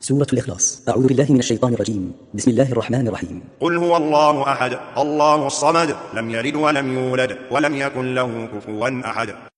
سورة الإخلاص. أعوذ بالله من الشيطان الرجيم. بسم الله الرحمن الرحيم. قل هو الله أحد الله الصمد لم يلد ولم يولد ولم يكن له كفوا أحد.